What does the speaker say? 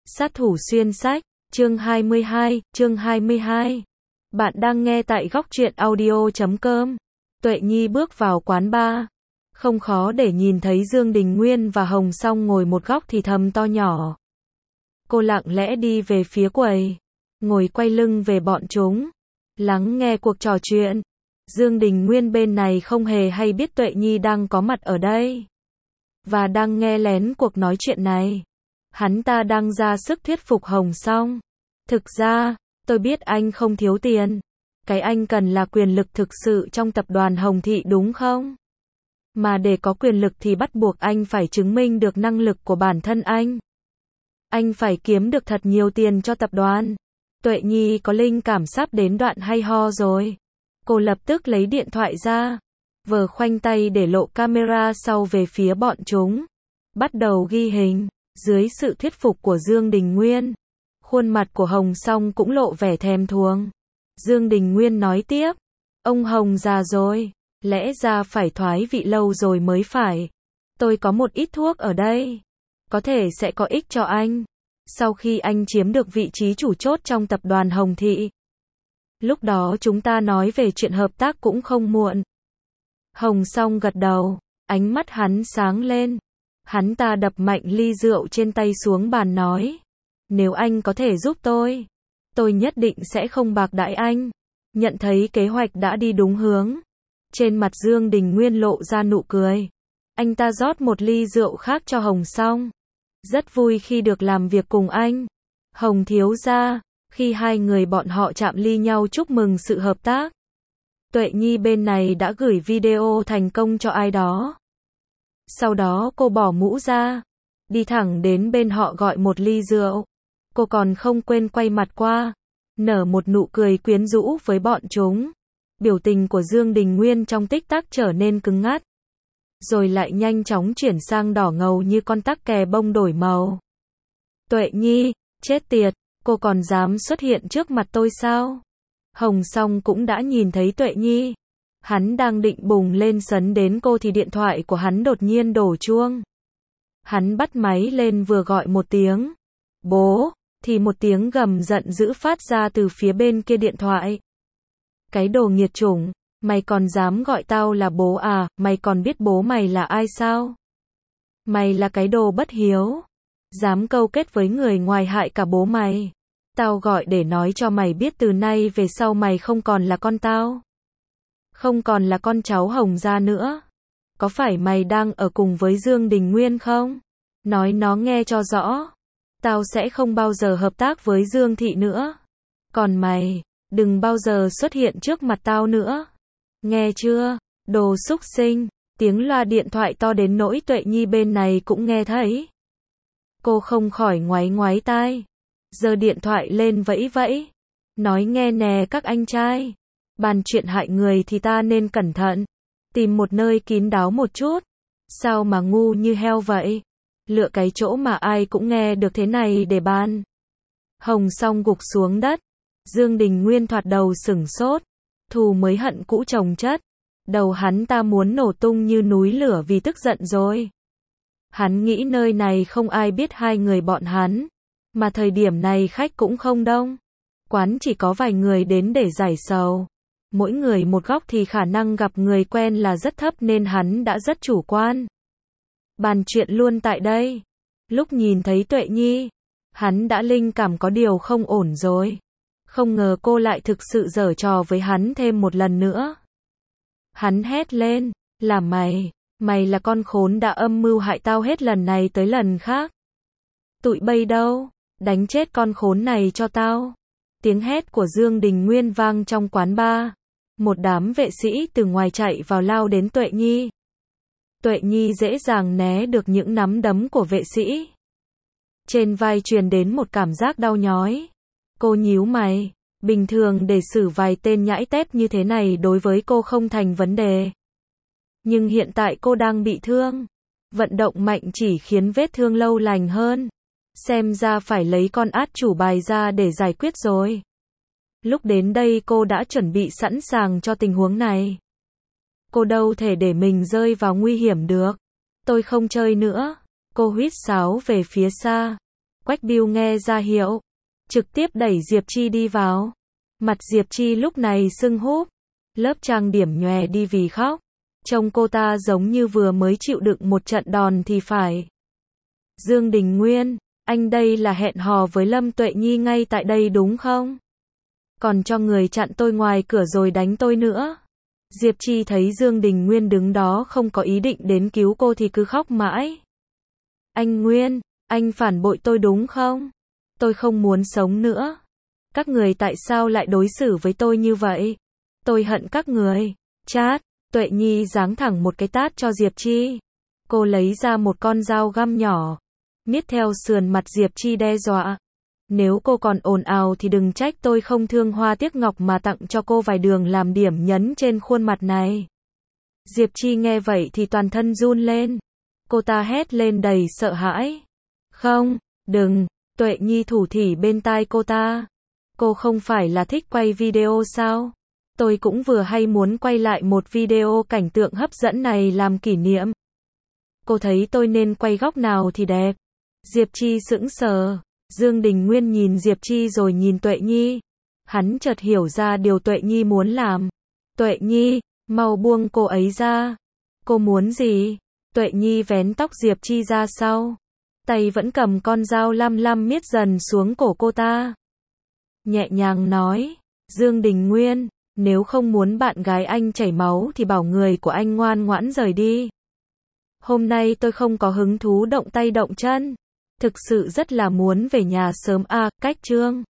Sát thủ xuyên sách, chương 22. Bạn đang nghe tại góc truyện audio.com. Tuệ Nhi bước vào quán bar. Không khó để nhìn thấy Dương Đình Nguyên và Hồng Song ngồi một góc thì thầm to nhỏ. Cô lặng lẽ đi về phía quầy, ngồi quay lưng về bọn chúng, lắng nghe cuộc trò chuyện. Dương Đình Nguyên bên này không hề hay biết Tuệ Nhi đang có mặt ở đây và đang nghe lén cuộc nói chuyện này. Hắn ta đang ra sức thuyết phục Hồng Song. Thực ra, tôi biết anh không thiếu tiền. Cái anh cần là quyền lực thực sự trong tập đoàn Hồng Thị đúng không? Mà để có quyền lực thì bắt buộc anh phải chứng minh được năng lực của bản thân anh. Anh phải kiếm được thật nhiều tiền cho tập đoàn. Tuệ Nhi có linh cảm sắp đến đoạn hay ho rồi. Cô lập tức lấy điện thoại ra, vờ khoanh tay để lộ camera sau về phía bọn chúng. Bắt đầu ghi hình. Dưới sự thuyết phục của Dương Đình Nguyên, khuôn mặt của Hồng Song cũng lộ vẻ thèm thuồng. Dương Đình Nguyên nói tiếp, ông Hồng già rồi, lẽ ra phải thoái vị lâu rồi mới phải. Tôi có một ít thuốc ở đây, có thể sẽ có ích cho anh, sau khi anh chiếm được vị trí chủ chốt trong tập đoàn Hồng Thị. Lúc đó chúng ta nói về chuyện hợp tác cũng không muộn. Hồng Song gật đầu, ánh mắt hắn sáng lên. Hắn ta đập mạnh ly rượu trên tay xuống bàn nói, nếu anh có thể giúp tôi nhất định sẽ không bạc đãi anh. Nhận thấy kế hoạch đã đi đúng hướng, trên mặt Dương Đình Nguyên lộ ra nụ cười. Anh ta rót một ly rượu khác cho Hồng Song. Rất vui khi được làm việc cùng anh, Hồng thiếu gia. Khi hai người bọn họ chạm ly nhau chúc mừng sự hợp tác. Tuệ Nhi bên này đã gửi video thành công cho ai đó. Sau đó cô bỏ mũ ra, đi thẳng đến bên họ gọi một ly rượu. Cô còn không quên quay mặt qua, nở một nụ cười quyến rũ với bọn chúng. Biểu tình của Dương Đình Nguyên trong tích tắc trở nên cứng ngắt, rồi lại nhanh chóng chuyển sang đỏ ngầu như con tắc kè bông đổi màu. Tuệ Nhi, chết tiệt, cô còn dám xuất hiện trước mặt tôi sao? Hồng Song cũng đã nhìn thấy Tuệ Nhi. Hắn đang định bùng lên sấn đến cô thì điện thoại của hắn đột nhiên đổ chuông. Hắn bắt máy lên vừa gọi một tiếng bố, thì một tiếng gầm giận dữ phát ra từ phía bên kia điện thoại. Cái đồ nghiệt chủng, mày còn dám gọi tao là bố à, mày còn biết bố mày là ai sao? Mày là cái đồ bất hiếu, dám câu kết với người ngoài hại cả bố mày. Tao gọi để nói cho mày biết từ nay về sau mày không còn là con tao. Không còn là con cháu Hồng gia nữa. Có phải mày đang ở cùng với Dương Đình Nguyên không? Nói nó nghe cho rõ. Tao sẽ không bao giờ hợp tác với Dương Thị nữa. Còn mày, đừng bao giờ xuất hiện trước mặt tao nữa. Nghe chưa? Đồ xúc sinh. Tiếng loa điện thoại to đến nỗi Tuệ Nhi bên này cũng nghe thấy. Cô không khỏi ngoáy ngoáy tai, giơ điện thoại lên vẫy vẫy. Nói nghe nè các anh trai. Bàn chuyện hại người thì ta nên cẩn thận. Tìm một nơi kín đáo một chút. Sao mà ngu như heo vậy? Lựa cái chỗ mà ai cũng nghe được thế này để bàn. Hồng Song gục xuống đất. Dương Đình Nguyên thoạt đầu sửng sốt. Thù mới hận cũ chồng chất. Đầu hắn ta muốn nổ tung như núi lửa vì tức giận rồi. Hắn nghĩ nơi này không ai biết hai người bọn hắn. Mà thời điểm này khách cũng không đông. Quán chỉ có vài người đến để giải sầu. Mỗi người một góc thì khả năng gặp người quen là rất thấp nên hắn đã rất chủ quan. Bàn chuyện luôn tại đây. Lúc nhìn thấy Tuệ Nhi, hắn đã linh cảm có điều không ổn rồi. Không ngờ cô lại thực sự giở trò với hắn thêm một lần nữa. Hắn hét lên, là mày là con khốn đã âm mưu hại tao hết lần này tới lần khác. Tụi bay đâu, đánh chết con khốn này cho tao. Tiếng hét của Dương Đình Nguyên vang trong quán bar. Một đám vệ sĩ từ ngoài chạy vào lao đến Tuệ Nhi. Tuệ Nhi dễ dàng né được những nắm đấm của vệ sĩ. Trên vai truyền đến một cảm giác đau nhói. Cô nhíu mày. Bình thường để xử vài tên nhãi tép như thế này đối với cô không thành vấn đề. Nhưng hiện tại cô đang bị thương. Vận động mạnh chỉ khiến vết thương lâu lành hơn. Xem ra phải lấy con át chủ bài ra để giải quyết rồi. Lúc đến đây cô đã chuẩn bị sẵn sàng cho tình huống này. Cô đâu thể để mình rơi vào nguy hiểm được. Tôi không chơi nữa. Cô huýt sáo về phía xa. Quách Bưu nghe ra hiệu, trực tiếp đẩy Diệp Chi đi vào. Mặt Diệp Chi lúc này sưng húp, lớp trang điểm nhòe đi vì khóc. Trông cô ta giống như vừa mới chịu đựng một trận đòn thì phải. Dương Đình Nguyên, anh đây là hẹn hò với Lâm Tuệ Nhi ngay tại đây đúng không? Còn cho người chặn tôi ngoài cửa rồi đánh tôi nữa. Diệp Chi thấy Dương Đình Nguyên đứng đó không có ý định đến cứu cô thì cứ khóc mãi. Anh Nguyên, anh phản bội tôi đúng không? Tôi không muốn sống nữa. Các người tại sao lại đối xử với tôi như vậy? Tôi hận các người. Chát, Tuệ Nhi giáng thẳng một cái tát cho Diệp Chi. Cô lấy ra một con dao găm nhỏ, miết theo sườn mặt Diệp Chi đe dọa. Nếu cô còn ồn ào thì đừng trách tôi không thương hoa tiếc ngọc mà tặng cho cô vài đường làm điểm nhấn trên khuôn mặt này. Diệp Chi nghe vậy thì toàn thân run lên. Cô ta hét lên đầy sợ hãi. Không, đừng, Tuệ Nhi thủ thỉ bên tai cô ta. Cô không phải là thích quay video sao? Tôi cũng vừa hay muốn quay lại một video cảnh tượng hấp dẫn này làm kỷ niệm. Cô thấy tôi nên quay góc nào thì đẹp? Diệp Chi sững sờ. Dương Đình Nguyên nhìn Diệp Chi rồi nhìn Tuệ Nhi. Hắn chợt hiểu ra điều Tuệ Nhi muốn làm. Tuệ Nhi, mau buông cô ấy ra. Cô muốn gì? Tuệ Nhi vén tóc Diệp Chi ra sau. Tay vẫn cầm con dao lam lam miết dần xuống cổ cô ta. Nhẹ nhàng nói, Dương Đình Nguyên, nếu không muốn bạn gái anh chảy máu thì bảo người của anh ngoan ngoãn rời đi. Hôm nay tôi không có hứng thú động tay động chân. Thực sự rất là muốn về nhà sớm à, cách chương.